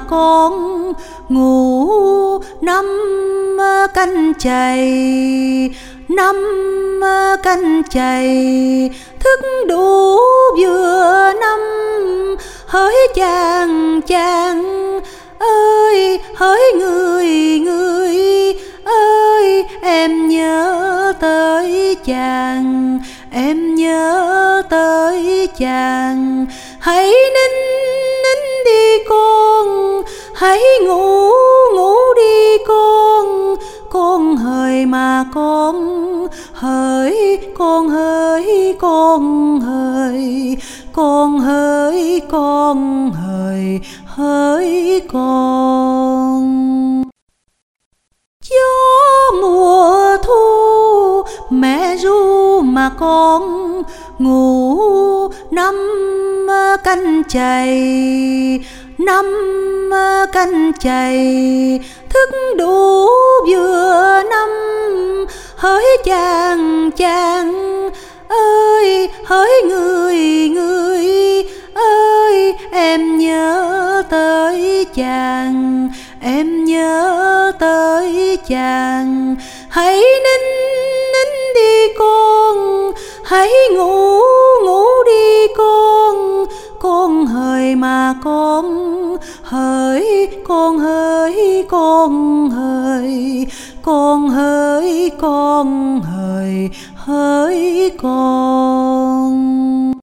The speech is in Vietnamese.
con ngủ năm canh chày, năm canh chày thức đủ vừa năm. Hỡi chàng chàng ơi, hỡi người người ơi, em nhớ tới chàng, em nhớ tới chàng. Hãy nín nín đi con, hãy ngủ ngủ đi con hỡi mà con hỡi, con hỡi con hỡi, con hỡi con hỡi, hỡi con. Gió mùa thu mẹ ru mà con ngủ năm canh chày, năm canh chày thức đủ vừa năm. Hỡi chàng chàng ơi, hỡi người người ơi, em nhớ tới chàng, em nhớ tới chàng. Hãy nín nín đi con, hãy ngủ ngủ đi con hỡi mà con hỡi, con hỡi con hỡi, con hỡi con hỡi, hỡi con.